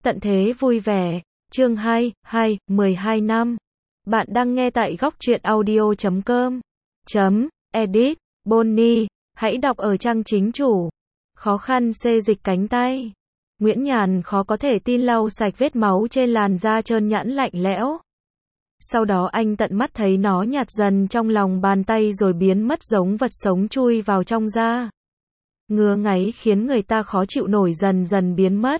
Tận thế vui vẻ. Chương 2, 12 năm. Bạn đang nghe tại góc truyện audio.com. Edit. Bonnie. Hãy đọc ở trang chính chủ. Khó khăn xê dịch cánh tay. Nguyễn Nhàn khó có thể tin lau sạch vết máu trên làn da trơn nhẵn lạnh lẽo. Sau đó anh tận mắt thấy nó nhạt dần trong lòng bàn tay rồi biến mất giống vật sống chui vào trong da. Ngứa ngáy khiến người ta khó chịu nổi dần dần biến mất.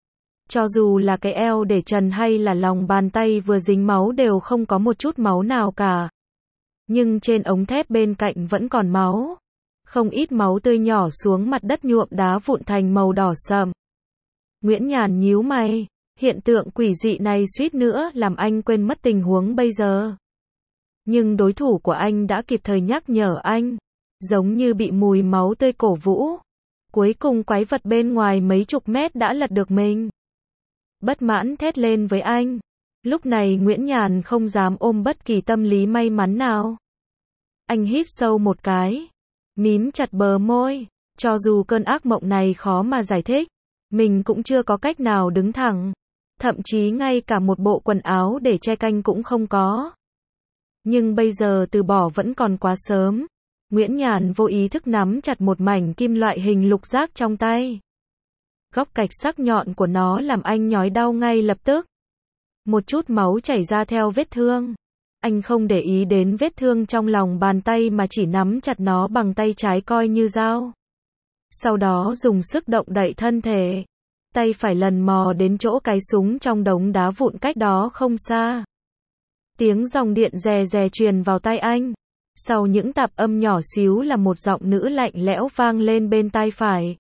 Cho dù là cái eo để trần hay là lòng bàn tay vừa dính máu đều không có một chút máu nào cả. Nhưng trên ống thép bên cạnh vẫn còn máu. Không ít máu tươi nhỏ xuống mặt đất nhuộm đá vụn thành màu đỏ sậm. Nguyễn Nhàn nhíu mày. Hiện tượng quỷ dị này suýt nữa làm anh quên mất tình huống bây giờ. Nhưng đối thủ của anh đã kịp thời nhắc nhở anh. Giống như bị mùi máu tươi cổ vũ. Cuối cùng quái vật bên ngoài mấy chục mét đã lật được mình. Bất mãn thét lên với anh. Lúc này Nguyễn Nhàn không dám ôm bất kỳ tâm lý may mắn nào. Anh hít sâu một cái. Mím chặt bờ môi. Cho dù cơn ác mộng này khó mà giải thích. Mình cũng chưa có cách nào đứng thẳng. Thậm chí ngay cả một bộ quần áo để che canh cũng không có. Nhưng bây giờ từ bỏ vẫn còn quá sớm. Nguyễn Nhàn vô ý thức nắm chặt một mảnh kim loại hình lục giác trong tay. Góc cạch sắc nhọn của nó làm anh nhói đau ngay lập tức. Một chút máu chảy ra theo vết thương. Anh không để ý đến vết thương trong lòng bàn tay mà chỉ nắm chặt nó bằng tay trái coi như dao. Sau đó dùng sức động đậy thân thể. Tay phải lần mò đến chỗ cái súng trong đống đá vụn cách đó không xa. Tiếng dòng điện rè rè truyền vào tai anh. Sau những tạp âm nhỏ xíu là một giọng nữ lạnh lẽo vang lên bên tai phải.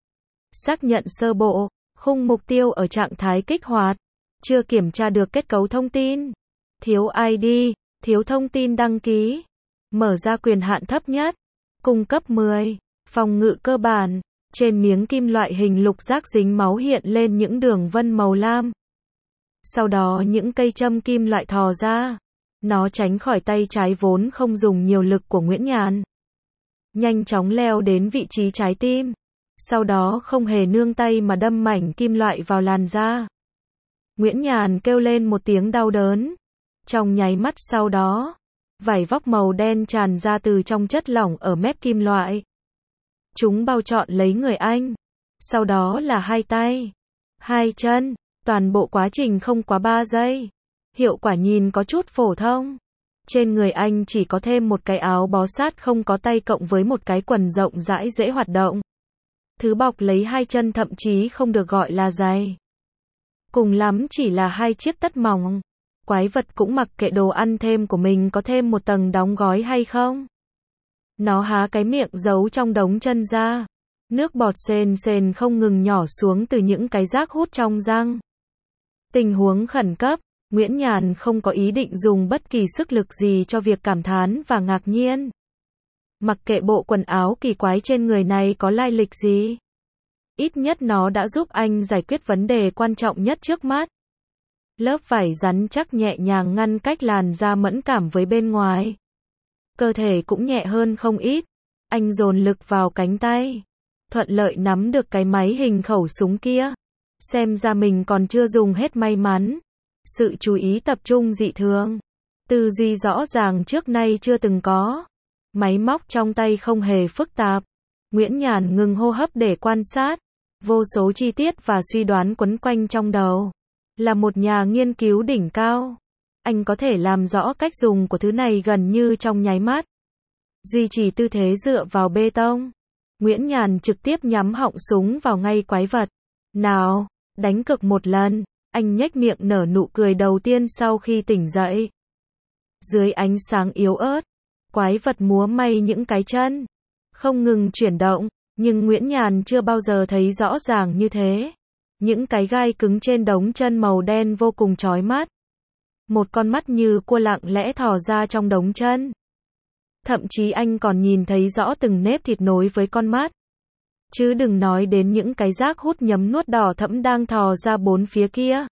Xác nhận sơ bộ, khung mục tiêu ở trạng thái kích hoạt. Chưa kiểm tra được kết cấu thông tin. Thiếu ID, thiếu thông tin đăng ký. Mở ra quyền hạn thấp nhất. Cung cấp 10. Phòng ngự cơ bản. Trên miếng kim loại hình lục giác dính máu hiện lên những đường vân màu lam. Sau đó những cây châm kim loại thò ra. Nó tránh khỏi tay trái vốn không dùng nhiều lực của Nguyễn Nhàn. Nhanh chóng leo đến vị trí trái tim. Sau đó không hề nương tay mà đâm mảnh kim loại vào làn da. Nguyễn Nhàn kêu lên một tiếng đau đớn. Trong nháy mắt sau đó, vảy vóc màu đen tràn ra từ trong chất lỏng ở mép kim loại. Chúng bao trọn lấy người anh. Sau đó là hai tay, hai chân, toàn bộ quá trình không quá 3 giây. Hiệu quả nhìn có chút phổ thông. Trên người anh chỉ có thêm một cái áo bó sát không có tay cộng với một cái quần rộng rãi dễ hoạt động. Thứ bọc lấy hai chân thậm chí không được gọi là giày. Cùng lắm chỉ là hai chiếc tất mỏng. Quái vật cũng mặc kệ đồ ăn thêm của mình có thêm một tầng đóng gói hay không. Nó há cái miệng giấu trong đống chân ra. Nước bọt sền sền không ngừng nhỏ xuống từ những cái rác hút trong răng. Tình huống khẩn cấp. Nguyễn Nhàn không có ý định dùng bất kỳ sức lực gì cho việc cảm thán và ngạc nhiên. Mặc kệ bộ quần áo kỳ quái trên người này có lai lịch gì. Ít nhất nó đã giúp anh giải quyết vấn đề quan trọng nhất trước mắt. Lớp vải rắn chắc nhẹ nhàng ngăn cách làn da mẫn cảm với bên ngoài. Cơ thể cũng nhẹ hơn không ít. Anh dồn lực vào cánh tay. Thuận lợi nắm được cái máy hình khẩu súng kia. Xem ra mình còn chưa dùng hết may mắn. Sự chú ý tập trung dị thường. Tư duy rõ ràng trước nay chưa từng có. Máy móc trong tay không hề phức tạp. Nguyễn Nhàn ngừng hô hấp để quan sát. Vô số chi tiết và suy đoán quấn quanh trong đầu. Là một nhà nghiên cứu đỉnh cao. Anh có thể làm rõ cách dùng của thứ này gần như trong nháy mắt. Duy trì tư thế dựa vào bê tông. Nguyễn Nhàn trực tiếp nhắm họng súng vào ngay quái vật. Nào, đánh cực một lần. Anh nhếch miệng nở nụ cười đầu tiên sau khi tỉnh dậy. Dưới ánh sáng yếu ớt, quái vật múa may những cái chân. Không ngừng chuyển động, nhưng Nguyễn Nhàn chưa bao giờ thấy rõ ràng như thế. Những cái gai cứng trên đống chân màu đen vô cùng chói mắt. Một con mắt như cua lặng lẽ thò ra trong đống chân. Thậm chí anh còn nhìn thấy rõ từng nếp thịt nối với con mắt. Chứ đừng nói đến những cái rác hút nhấm nuốt đỏ thẫm đang thò ra bốn phía kia.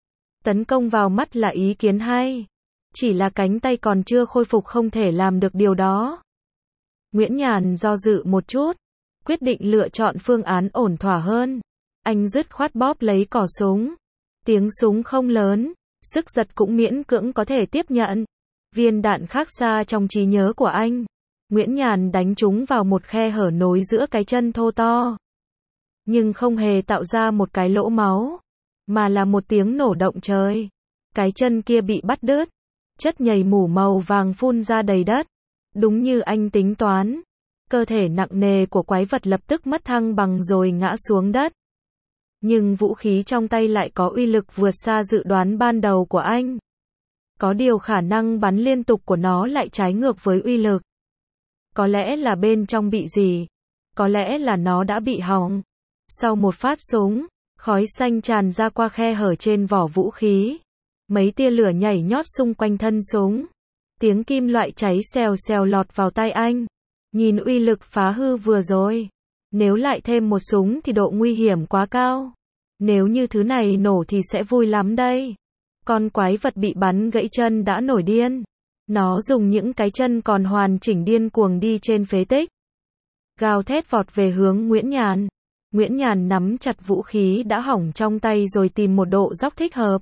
Tấn công vào mắt là ý kiến hay. Chỉ là cánh tay còn chưa khôi phục không thể làm được điều đó. Nguyễn Nhàn do dự một chút. Quyết định lựa chọn phương án ổn thỏa hơn. Anh dứt khoát bóp lấy cò súng. Tiếng súng không lớn, sức giật cũng miễn cưỡng có thể tiếp nhận. Viên đạn khác xa trong trí nhớ của anh. Nguyễn Nhàn đánh trúng vào một khe hở nối giữa cái chân thô to. Nhưng không hề tạo ra một cái lỗ máu, mà là một tiếng nổ động trời. Cái chân kia bị bắt đứt. Chất nhầy mủ màu vàng phun ra đầy đất. Đúng như anh tính toán. Cơ thể nặng nề của quái vật lập tức mất thăng bằng rồi ngã xuống đất. Nhưng vũ khí trong tay lại có uy lực vượt xa dự đoán ban đầu của anh. Có điều khả năng bắn liên tục của nó lại trái ngược với uy lực. Có lẽ là bên trong bị gì? Có lẽ là nó đã bị hỏng. Sau một phát súng, khói xanh tràn ra qua khe hở trên vỏ vũ khí. Mấy tia lửa nhảy nhót xung quanh thân súng. Tiếng kim loại cháy xèo xèo lọt vào tai anh. Nhìn uy lực phá hư vừa rồi. Nếu lại thêm một súng thì độ nguy hiểm quá cao. Nếu như thứ này nổ thì sẽ vui lắm đây. Con quái vật bị bắn gãy chân đã nổi điên. Nó dùng những cái chân còn hoàn chỉnh điên cuồng đi trên phế tích. Gào thét vọt về hướng Nguyễn Nhàn. Nguyễn Nhàn nắm chặt vũ khí đã hỏng trong tay rồi tìm một độ dốc thích hợp.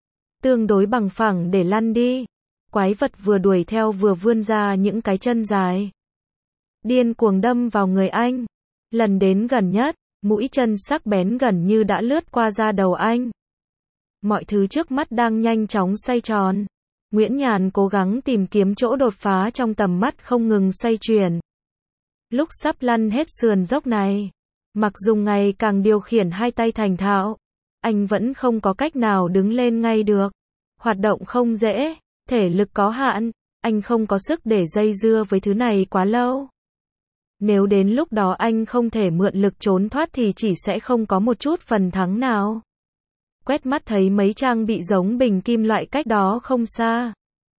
Tương đối bằng phẳng để lăn đi. Quái vật vừa đuổi theo vừa vươn ra những cái chân dài. Điên cuồng đâm vào người anh. Lần đến gần nhất, mũi chân sắc bén gần như đã lướt qua da đầu anh. Mọi thứ trước mắt đang nhanh chóng xoay tròn. Nguyễn Nhàn cố gắng tìm kiếm chỗ đột phá trong tầm mắt không ngừng xoay chuyển. Lúc sắp lăn hết sườn dốc này, mặc dù ngày càng điều khiển hai tay thành thạo, anh vẫn không có cách nào đứng lên ngay được. Hoạt động không dễ, thể lực có hạn, anh không có sức để dây dưa với thứ này quá lâu. Nếu đến lúc đó anh không thể mượn lực trốn thoát thì chỉ sẽ không có một chút phần thắng nào. Quét mắt thấy mấy trang bị giống bình kim loại cách đó không xa.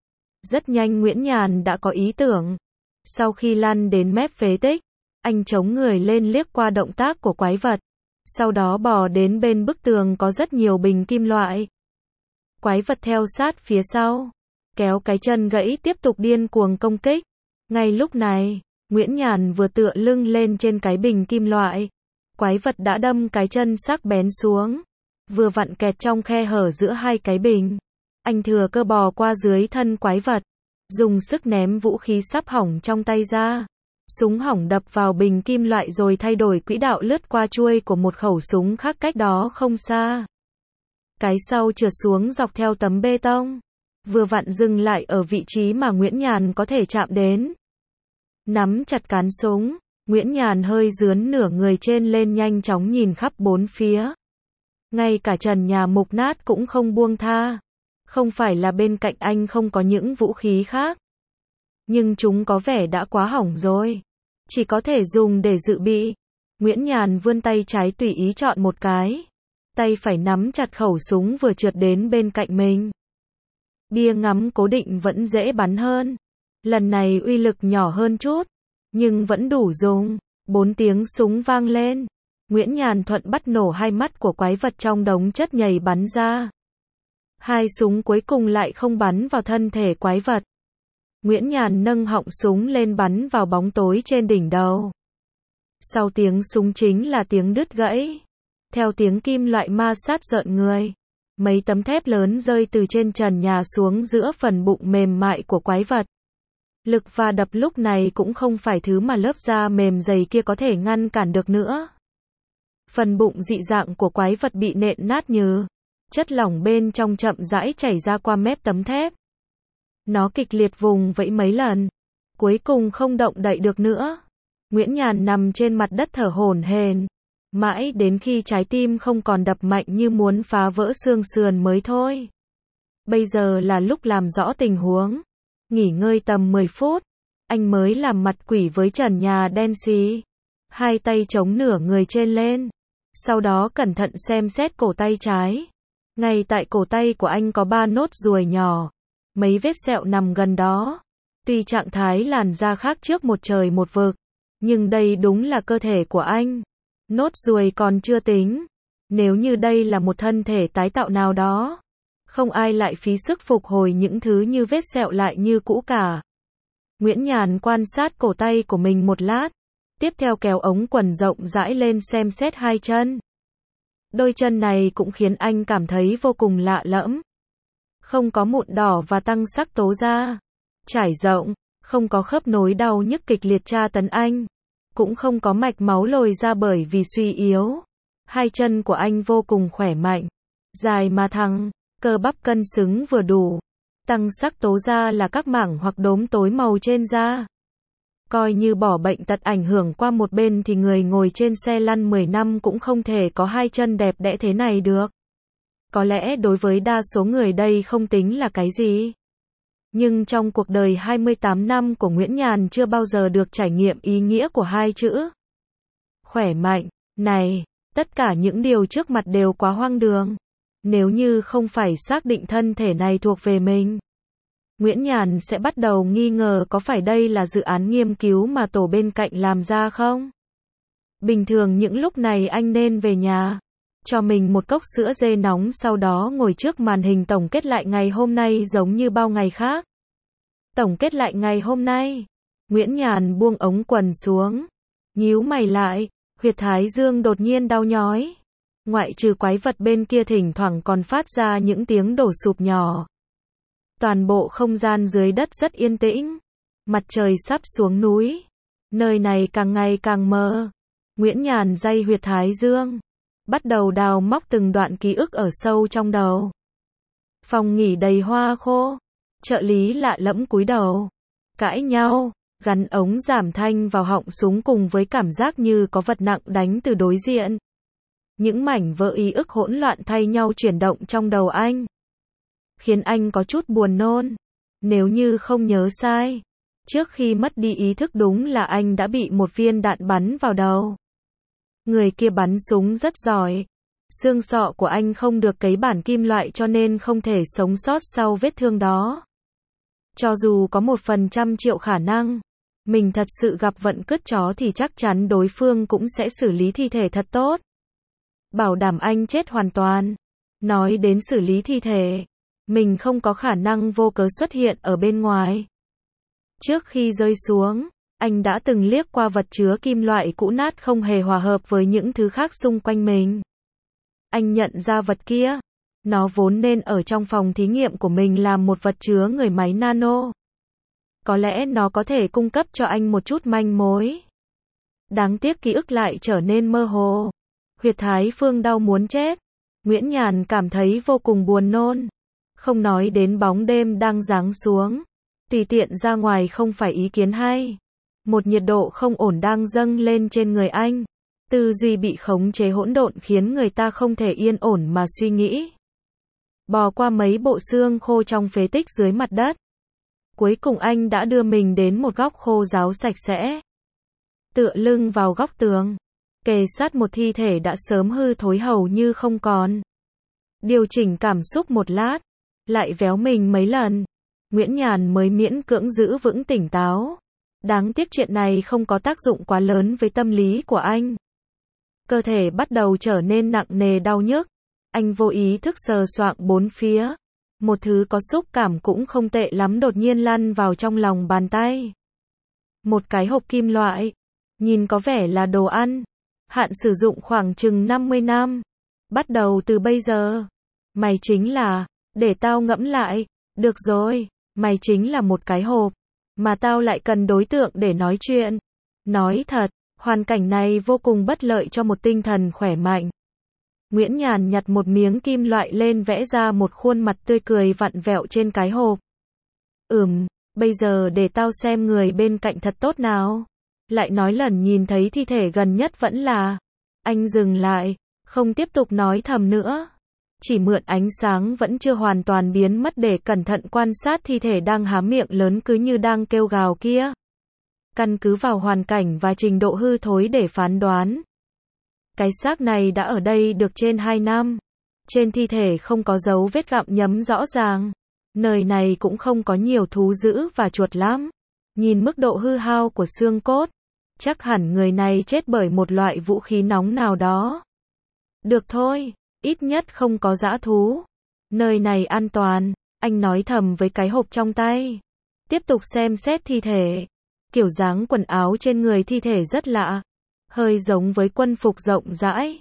Rất nhanh Nguyễn Nhàn đã có ý tưởng. Sau khi lăn đến mép phế tích, anh chống người lên liếc qua động tác của quái vật. Sau đó bò đến bên bức tường có rất nhiều bình kim loại. Quái vật theo sát phía sau, kéo cái chân gãy tiếp tục điên cuồng công kích. Ngay lúc này, Nguyễn Nhàn vừa tựa lưng lên trên cái bình kim loại. Quái vật đã đâm cái chân sắc bén xuống. Vừa vặn kẹt trong khe hở giữa hai cái bình. Anh thừa cơ bò qua dưới thân quái vật. Dùng sức ném vũ khí sắp hỏng trong tay ra. Súng hỏng đập vào bình kim loại rồi thay đổi quỹ đạo lướt qua chuôi của một khẩu súng khác cách đó không xa. Cái sau trượt xuống dọc theo tấm bê tông. Vừa vặn dừng lại ở vị trí mà Nguyễn Nhàn có thể chạm đến. Nắm chặt cán súng, Nguyễn Nhàn hơi dướn nửa người trên lên nhanh chóng nhìn khắp bốn phía. Ngay cả trần nhà mục nát cũng không buông tha. Không phải là bên cạnh anh không có những vũ khí khác. Nhưng chúng có vẻ đã quá hỏng rồi. Chỉ có thể dùng để dự bị. Nguyễn Nhàn vươn tay trái tùy ý chọn một cái. Tay phải nắm chặt khẩu súng vừa trượt đến bên cạnh mình. Bia ngắm cố định vẫn dễ bắn hơn. Lần này uy lực nhỏ hơn chút. Nhưng vẫn đủ dùng. 4 tiếng súng vang lên. Nguyễn Nhàn thuận bắt nổ hai mắt của quái vật trong đống chất nhầy bắn ra. Hai súng cuối cùng lại không bắn vào thân thể quái vật. Nguyễn Nhàn nâng họng súng lên bắn vào bóng tối trên đỉnh đầu. Sau tiếng súng chính là tiếng đứt gãy. Theo tiếng kim loại ma sát rợn người. Mấy tấm thép lớn rơi từ trên trần nhà xuống giữa phần bụng mềm mại của quái vật. Lực va đập lúc này cũng không phải thứ mà lớp da mềm dày kia có thể ngăn cản được nữa. Phần bụng dị dạng của quái vật bị nện nát nhừ. Chất lỏng bên trong chậm rãi chảy ra qua mép tấm thép. Nó kịch liệt vùng vẫy mấy lần. Cuối cùng không động đậy được nữa. Nguyễn Nhàn nằm trên mặt đất thở hổn hển. Mãi đến khi trái tim không còn đập mạnh như muốn phá vỡ xương sườn mới thôi. Bây giờ là lúc làm rõ tình huống. Nghỉ ngơi tầm 10 phút. Anh mới làm mặt quỷ với trần nhà đen xì. Hai tay chống nửa người trên lên. Sau đó cẩn thận xem xét cổ tay trái. Ngay tại cổ tay của anh có 3 nốt ruồi nhỏ. Mấy vết sẹo nằm gần đó. Tuy trạng thái làn da khác trước một trời một vực. Nhưng đây đúng là cơ thể của anh. Nốt ruồi còn chưa tính. Nếu như đây là một thân thể tái tạo nào đó. Không ai lại phí sức phục hồi những thứ như vết sẹo lại như cũ cả. Nguyễn Nhàn quan sát cổ tay của mình một lát. Tiếp theo kéo ống quần rộng rãi lên xem xét hai chân. Đôi chân này cũng khiến anh cảm thấy vô cùng lạ lẫm. Không có mụn đỏ và tăng sắc tố da. Trải rộng, không có khớp nối đau nhức kịch liệt tra tấn anh. Cũng không có mạch máu lồi ra bởi vì suy yếu. Hai chân của anh vô cùng khỏe mạnh. Dài mà thẳng, cơ bắp cân xứng vừa đủ. Tăng sắc tố da là các mảng hoặc đốm tối màu trên da. Coi như bỏ bệnh tật ảnh hưởng qua một bên thì người ngồi trên xe lăn 10 năm cũng không thể có hai chân đẹp đẽ thế này được. Có lẽ đối với đa số người đây không tính là cái gì. Nhưng trong cuộc đời 28 năm của Nguyễn Nhàn chưa bao giờ được trải nghiệm ý nghĩa của hai chữ khỏe mạnh này. Tất cả những điều trước mặt đều quá hoang đường. Nếu như không phải xác định thân thể này thuộc về mình, Nguyễn Nhàn sẽ bắt đầu nghi ngờ có phải đây là dự án nghiên cứu mà tổ bên cạnh làm ra không? Bình thường những lúc này anh nên về nhà, cho mình một cốc sữa dê nóng sau đó ngồi trước màn hình tổng kết lại ngày hôm nay giống như bao ngày khác. Tổng kết lại ngày hôm nay, Nguyễn Nhàn buông ống quần xuống, nhíu mày lại, huyệt thái dương đột nhiên đau nhói. Ngoại trừ quái vật bên kia thỉnh thoảng còn phát ra những tiếng đổ sụp nhỏ. Toàn bộ không gian dưới đất rất yên tĩnh. Mặt trời sắp xuống núi. Nơi này càng ngày càng mờ. Nguyễn Nhàn day huyệt thái dương. Bắt đầu đào móc từng đoạn ký ức ở sâu trong đầu. Phòng nghỉ đầy hoa khô. Trợ lý lạ lẫm cúi đầu. Cãi nhau. Gắn ống giảm thanh vào họng súng cùng với cảm giác như có vật nặng đánh từ đối diện. Những mảnh vỡ ý ức hỗn loạn thay nhau chuyển động trong đầu anh. Khiến anh có chút buồn nôn. Nếu như không nhớ sai, trước khi mất đi ý thức đúng là anh đã bị một viên đạn bắn vào đầu. Người kia bắn súng rất giỏi. Xương sọ của anh không được cấy bản kim loại cho nên không thể sống sót sau vết thương đó. Cho dù có 1% triệu khả năng, mình thật sự gặp vận cứt chó thì chắc chắn đối phương cũng sẽ xử lý thi thể thật tốt. Bảo đảm anh chết hoàn toàn. Nói đến xử lý thi thể, mình không có khả năng vô cớ xuất hiện ở bên ngoài. Trước khi rơi xuống, anh đã từng liếc qua vật chứa kim loại cũ nát không hề hòa hợp với những thứ khác xung quanh mình. Anh nhận ra vật kia, nó vốn nên ở trong phòng thí nghiệm của mình làm một vật chứa người máy nano. Có lẽ nó có thể cung cấp cho anh một chút manh mối. Đáng tiếc ký ức lại trở nên mơ hồ. Huyệt thái phương đau muốn chết. Nguyễn Nhàn cảm thấy vô cùng buồn nôn. Không nói đến bóng đêm đang giáng xuống. Tùy tiện ra ngoài không phải ý kiến hay. Một nhiệt độ không ổn đang dâng lên trên người anh. Tư duy bị khống chế hỗn độn khiến người ta không thể yên ổn mà suy nghĩ. Bò qua mấy bộ xương khô trong phế tích dưới mặt đất. Cuối cùng anh đã đưa mình đến một góc khô ráo sạch sẽ. Tựa lưng vào góc tường. Kề sát một thi thể đã sớm hư thối hầu như không còn. Điều chỉnh cảm xúc một lát. Lại véo mình mấy lần. Nguyễn Nhàn mới miễn cưỡng giữ vững tỉnh táo. Đáng tiếc chuyện này không có tác dụng quá lớn với tâm lý của anh. Cơ thể bắt đầu trở nên nặng nề đau nhức. Anh vô ý thức sờ soạng bốn phía. Một thứ có xúc cảm cũng không tệ lắm đột nhiên lăn vào trong lòng bàn tay. Một cái hộp kim loại. Nhìn có vẻ là đồ ăn. Hạn sử dụng khoảng chừng 50 năm. Bắt đầu từ bây giờ. Mày chính là, để tao ngẫm lại. Được rồi, mày chính là một cái hộp. Mà tao lại cần đối tượng để nói chuyện. Nói thật, hoàn cảnh này vô cùng bất lợi cho một tinh thần khỏe mạnh. Nguyễn Nhàn nhặt một miếng kim loại lên vẽ ra một khuôn mặt tươi cười vặn vẹo trên cái hộp. Bây giờ để tao xem người bên cạnh thật tốt nào. Lại nói lần nhìn thấy thi thể gần nhất vẫn là. Anh dừng lại, không tiếp tục nói thầm nữa. Chỉ mượn ánh sáng vẫn chưa hoàn toàn biến mất để cẩn thận quan sát thi thể đang há miệng lớn cứ như đang kêu gào kia. Căn cứ vào hoàn cảnh và trình độ hư thối để phán đoán. Cái xác này đã ở đây được trên 2 năm. Trên thi thể không có dấu vết gặm nhấm rõ ràng. Nơi này cũng không có nhiều thú dữ và chuột lắm. Nhìn mức độ hư hao của xương cốt, chắc hẳn người này chết bởi một loại vũ khí nóng nào đó. Được thôi, ít nhất không có dã thú. Nơi này an toàn, anh nói thầm với cái hộp trong tay. Tiếp tục xem xét thi thể. Kiểu dáng quần áo trên người thi thể rất lạ. Hơi giống với quân phục rộng rãi.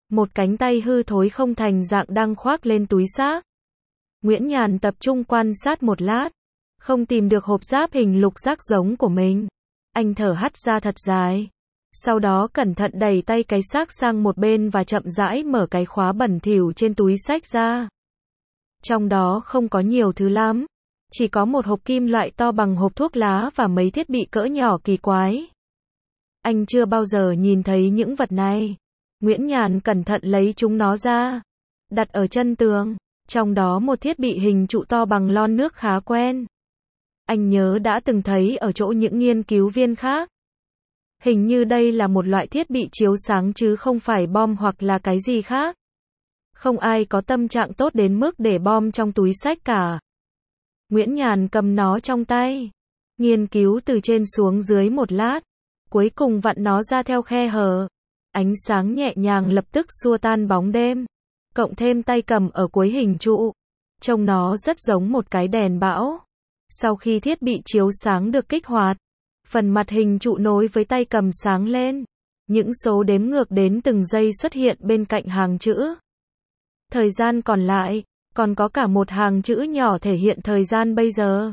Một cánh tay hư thối không thành dạng đang khoác lên túi xác. Nguyễn Nhàn tập trung quan sát một lát, không tìm được hộp giáp hình lục giác giống của mình. Anh thở hắt ra thật dài. Sau đó cẩn thận đẩy tay cái xác sang một bên và chậm rãi mở cái khóa bẩn thỉu trên túi xách ra. Trong đó không có nhiều thứ lắm. Chỉ có một hộp kim loại to bằng hộp thuốc lá và mấy thiết bị cỡ nhỏ kỳ quái. Anh chưa bao giờ nhìn thấy những vật này. Nguyễn Nhàn cẩn thận lấy chúng nó ra, đặt ở chân tường. Trong đó một thiết bị hình trụ to bằng lon nước khá quen. Anh nhớ đã từng thấy ở chỗ những nghiên cứu viên khác. Hình như đây là một loại thiết bị chiếu sáng chứ không phải bom hoặc là cái gì khác. Không ai có tâm trạng tốt đến mức để bom trong túi xách cả. Nguyễn Nhàn cầm nó trong tay, nghiên cứu từ trên xuống dưới một lát, cuối cùng vặn nó ra theo khe hở. Ánh sáng nhẹ nhàng lập tức xua tan bóng đêm, cộng thêm tay cầm ở cuối hình trụ, trông nó rất giống một cái đèn bão. Sau khi thiết bị chiếu sáng được kích hoạt, phần mặt hình trụ nối với tay cầm sáng lên. Những số đếm ngược đến từng giây xuất hiện bên cạnh hàng chữ. Thời gian còn lại, còn có cả một hàng chữ nhỏ thể hiện thời gian bây giờ.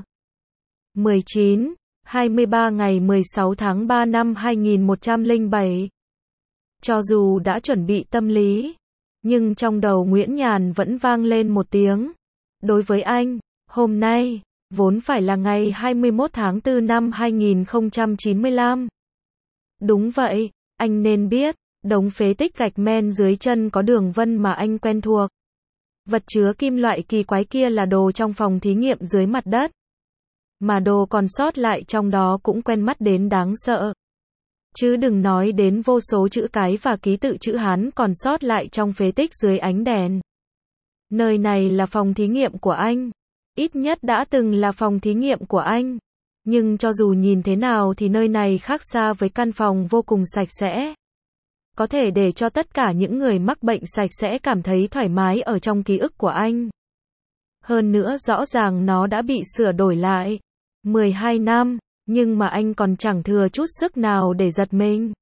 19, 23 ngày 16 tháng 3 năm 2107. Cho dù đã chuẩn bị tâm lý, nhưng trong đầu Nguyễn Nhàn vẫn vang lên một tiếng. Đối với anh, hôm nay vốn phải là ngày 21 tháng 4 năm 2095. Đúng vậy, anh nên biết, đống phế tích gạch men dưới chân có đường vân mà anh quen thuộc. Vật chứa kim loại kỳ quái kia là đồ trong phòng thí nghiệm dưới mặt đất. Mà đồ còn sót lại trong đó cũng quen mắt đến đáng sợ. Chứ đừng nói đến vô số chữ cái và ký tự chữ Hán còn sót lại trong phế tích dưới ánh đèn. Nơi này là phòng thí nghiệm của anh. Ít nhất đã từng là phòng thí nghiệm của anh. Nhưng cho dù nhìn thế nào thì nơi này khác xa với căn phòng vô cùng sạch sẽ. Có thể để cho tất cả những người mắc bệnh sạch sẽ cảm thấy thoải mái ở trong ký ức của anh. Hơn nữa rõ ràng nó đã bị sửa đổi lại. 12 năm, nhưng mà anh còn chẳng thừa chút sức nào để giật mình.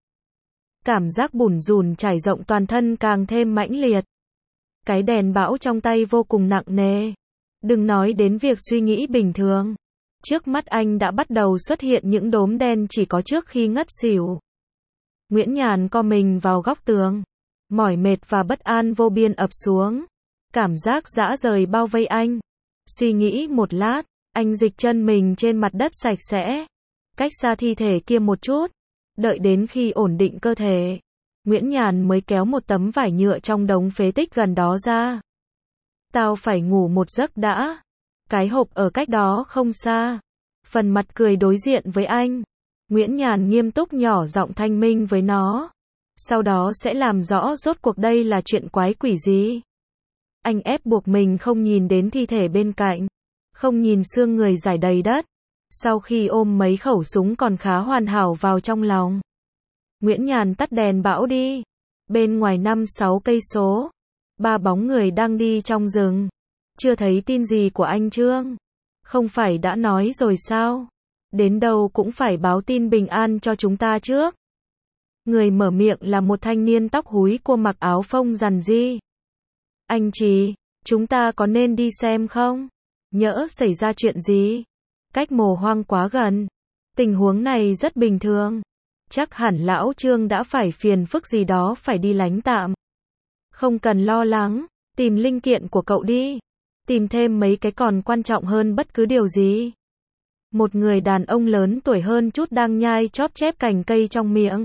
Cảm giác bủn rủn trải rộng toàn thân càng thêm mãnh liệt. Cái đèn bão trong tay vô cùng nặng nề. Đừng nói đến việc suy nghĩ bình thường. Trước mắt anh đã bắt đầu xuất hiện những đốm đen chỉ có trước khi ngất xỉu. Nguyễn Nhàn co mình vào góc tường. Mỏi mệt và bất an vô biên ập xuống. Cảm giác dã rời bao vây anh. Suy nghĩ một lát, anh dịch chân mình trên mặt đất sạch sẽ. Cách xa thi thể kia một chút. Đợi đến khi ổn định cơ thể, Nguyễn Nhàn mới kéo một tấm vải nhựa trong đống phế tích gần đó ra. Tao phải ngủ một giấc đã. Cái hộp ở cách đó không xa. Phần mặt cười đối diện với anh. Nguyễn Nhàn nghiêm túc nhỏ giọng thanh minh với nó. Sau đó sẽ làm rõ rốt cuộc đây là chuyện quái quỷ gì. Anh ép buộc mình không nhìn đến thi thể bên cạnh. Không nhìn xương người rải đầy đất. Sau khi ôm mấy khẩu súng còn khá hoàn hảo vào trong lòng, Nguyễn Nhàn tắt đèn bão đi. Bên ngoài 5-6 cây số, 3 bóng người đang đi trong rừng. Chưa thấy tin gì của anh Trương? Không phải đã nói rồi sao? Đến đâu cũng phải báo tin bình an cho chúng ta trước. Người mở miệng là một thanh niên tóc húi cua mặc áo phông rằn ri. Anh Trì, chúng ta có nên đi xem không? Nhỡ xảy ra chuyện gì? Cách mồ hoang quá gần. Tình huống này rất bình thường. Chắc hẳn lão Trương đã phải phiền phức gì đó phải đi lánh tạm. Không cần lo lắng, tìm linh kiện của cậu đi. Tìm thêm mấy cái còn quan trọng hơn bất cứ điều gì. Một người đàn ông lớn tuổi hơn chút đang nhai chóp chép cành cây trong miệng.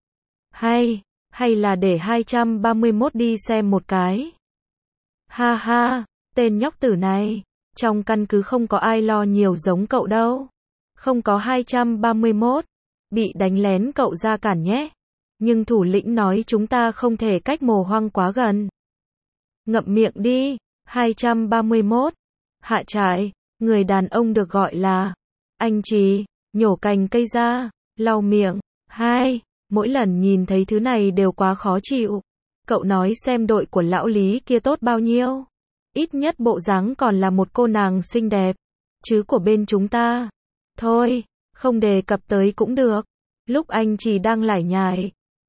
Hay là để 231 đi xem một cái. Ha ha, tên nhóc tử này. Trong căn cứ không có ai lo nhiều giống cậu đâu. Không có 231. Bị đánh lén cậu ra cản nhé. Nhưng thủ lĩnh nói chúng ta không thể cách mồ hoang quá gần. Ngậm miệng đi. 231. Hạ trại. Người đàn ông được gọi là anh Trì, nhổ cành cây ra, lau miệng. Mỗi lần nhìn thấy thứ này đều quá khó chịu. Cậu nói xem đội của lão Lý kia tốt bao nhiêu. Ít nhất bộ dáng còn là một cô nàng xinh đẹp. Chứ của bên chúng ta. Thôi, không đề cập tới cũng được. Lúc anh Trì đang lải nhải,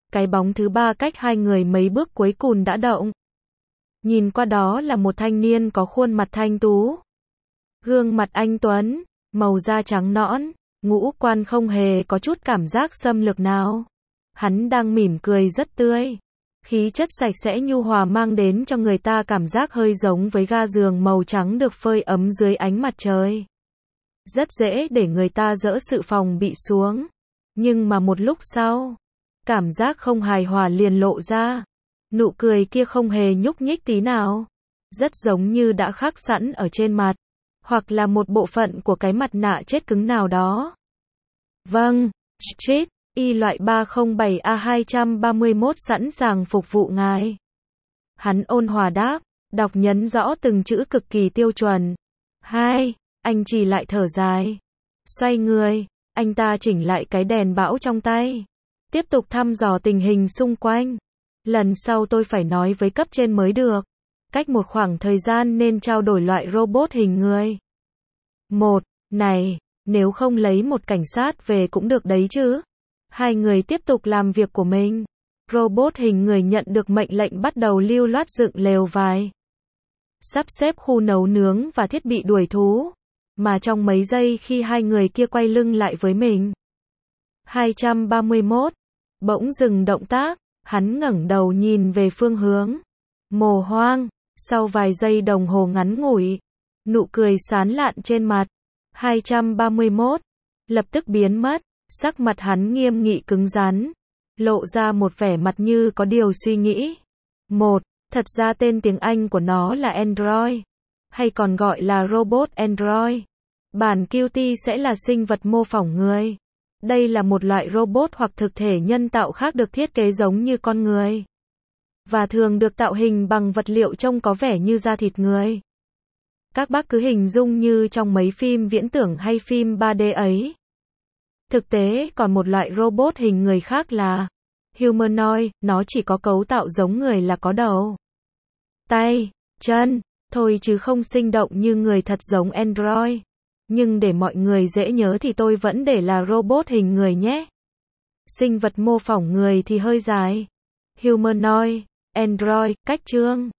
cái bóng thứ ba cách hai người mấy bước cuối cùng đã động. Nhìn qua đó là một thanh niên có khuôn mặt thanh tú. Gương mặt anh tuấn, màu da trắng nõn, ngũ quan không hề có chút cảm giác xâm lược nào. Hắn đang mỉm cười rất tươi. Khí chất sạch sẽ nhu hòa mang đến cho người ta cảm giác hơi giống với ga giường màu trắng được phơi ấm dưới ánh mặt trời. Rất dễ để người ta dỡ sự phòng bị xuống. Nhưng mà một lúc sau, cảm giác không hài hòa liền lộ ra. Nụ cười kia không hề nhúc nhích tí nào. Rất giống như đã khắc sẵn ở trên mặt. Hoặc là một bộ phận của cái mặt nạ chết cứng nào đó. Vâng, Street, Y loại 307A231 sẵn sàng phục vụ ngài. Hắn ôn hòa đáp, đọc nhấn rõ từng chữ cực kỳ tiêu chuẩn. Anh chỉ lại thở dài. Xoay người, anh ta chỉnh lại cái đèn bão trong tay. Tiếp tục thăm dò tình hình xung quanh. Lần sau tôi phải nói với cấp trên mới được. Cách một khoảng thời gian nên trao đổi loại robot hình người. Này, nếu không lấy một cảnh sát về cũng được đấy chứ. Hai người tiếp tục làm việc của mình. Robot hình người nhận được mệnh lệnh bắt đầu lưu loát dựng lều vải. Sắp xếp khu nấu nướng và thiết bị đuổi thú. Mà trong mấy giây khi hai người kia quay lưng lại với mình. 231. Bỗng dừng động tác, hắn ngẩng đầu nhìn về phương hướng. Mồ hoang, sau vài giây đồng hồ ngắn ngủi, nụ cười sán lạn trên mặt. 231. Lập tức biến mất, sắc mặt hắn nghiêm nghị cứng rắn, lộ ra một vẻ mặt như có điều suy nghĩ. Thật ra tên tiếng Anh của nó là Android, hay còn gọi là robot Android. Bản Qt sẽ là sinh vật mô phỏng người. Đây là một loại robot hoặc thực thể nhân tạo khác được thiết kế giống như con người. Và thường được tạo hình bằng vật liệu trông có vẻ như da thịt người. Các bác cứ hình dung như trong mấy phim viễn tưởng hay phim 3D ấy. Thực tế, còn một loại robot hình người khác là humanoid, nó chỉ có cấu tạo giống người là có đầu, tay, chân, thôi chứ không sinh động như người thật giống Android. Nhưng để mọi người dễ nhớ thì tôi vẫn để là robot hình người nhé. Sinh vật mô phỏng người thì hơi dài. Humanoid, Android, cách chương.